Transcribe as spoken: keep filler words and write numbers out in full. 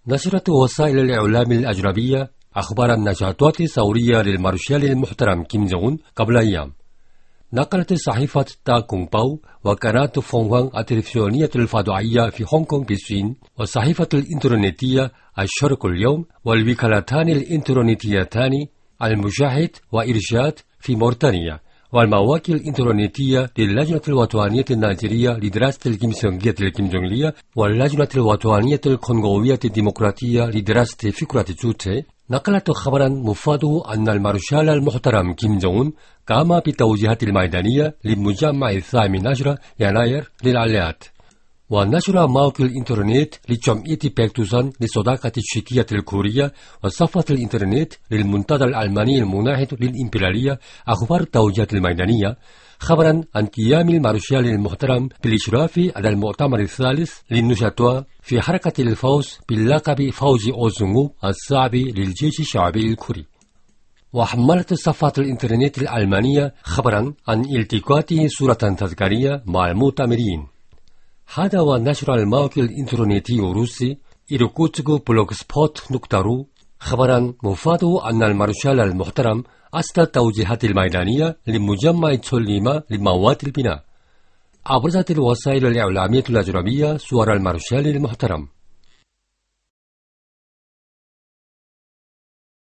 نشرت وسائل الإعلام الأجنبية أخبار النشاطات الثورية للمارشال المحترم كيم جونغ أون قبل أيام. نقلت صحيفة تا كونغ باو وقناة فونغوان التلفزيونية الفضائية في هونغ كونغ بالصين والصحيفة الإنترنتية الشرق اليوم والوكالتان الإنترنتيتان المشاهد وإرشاد في موريتانيا والمواقع الإنترنتية للجنة الوطنية النيجيرية لدراسة الكيمسونجية الكيمجونغلية واللجنة الوطنية الكونغولية الديمقراطية لدراسة فكرة جوتي نقلت خبرا مفاده أن المارشال المحترم كيم جونغ أون قام بالتوجيهات الميدانية للمجمع الثامن عشر يناير للعلاءات. ونشر موقع الإنترنت لجمعية بيكتوسان للصداقة التشيكية الكورية وصفحة الإنترنت للمنتدى الألماني المناهض للإمبريالية أخبار التوجيهات الميدانية خبرا عن قيام المارشال المحترم بالإشراف على المؤتمر الثالث للنشطاء في حركة الفوز باللقب فوز أوزونغو الصعب للجيش الشعبي الكوري. وحملت صفحة الإنترنت الألمانية خبرا عن التقاطه صورة تذكارية مع المؤتمرين. هذا ونشر الموقع الإنترنتي الروسي إيروكوتسكو بلوك سبوت نقطة رو خبرا مفاده أن المارشال المحترم أصدر التوجيهات الميدانية لمجمع تسوليما لمواد البناء. أبرزت الوسائل الإعلامية الأجنبية صور المارشال المحترم.